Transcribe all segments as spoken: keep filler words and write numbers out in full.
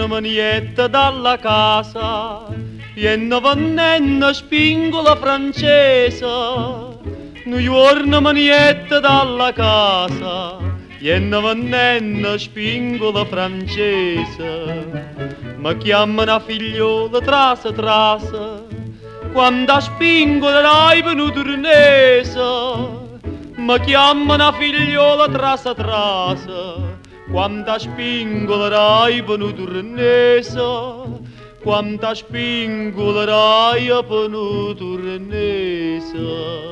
manietta dalla casa, e ne vannenna spingola francese. Noi giorno manietta dalla casa, e ne vannenna spingola francese. Ma chiamano a figliola trasa trasa, quando a spingola l'hai venuto urnese. Ma chiamano a figliola trasa trasa, quando a spingola l'hai venuto urnese. Quando a spingola l'hai venuto urnese.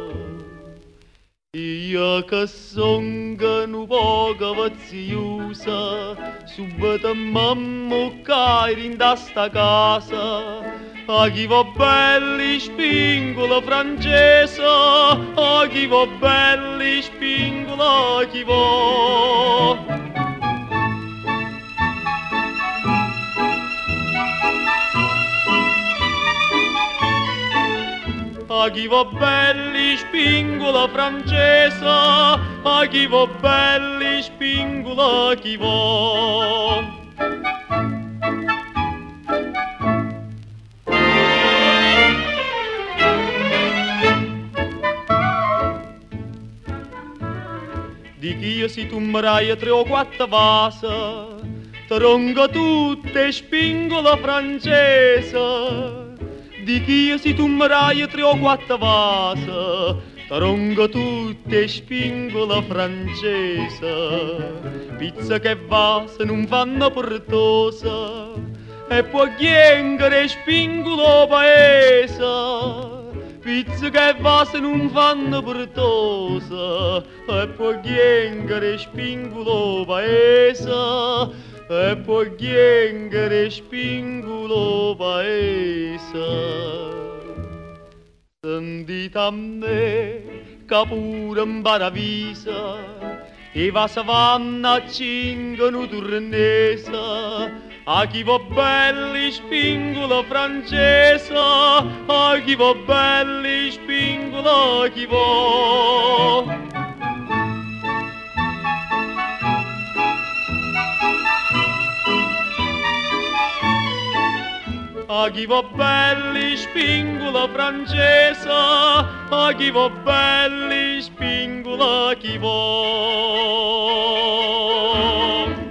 Io che son un poco vaziosa, subito mamma cae in da sta casa. A chi va belli spingola francese, a chi va belli spingola, a chi va. A chi va belli spingola francese, a chi va belli spingola, a chi va. Di chi io si tummerai tre o quattro vase, tronga tutte spingola francese. Di chi io si tummerai tre o quattro vase, tronga tutte spingola francese. Pizza che vase non fanno portosa, e può chiengere spingola paese. Pizza che vase non fanno portosa, e può chiengere spingola paese. E poi chiengere spingulo paese. Sentite a me, che pure imbaravisa, e va savanna a cingono turnese. A chi va belli spingulo francese, a chi va belli spingulo, a chi va. A chi va belli spingola francese, a chi va belli spingola, a chi va.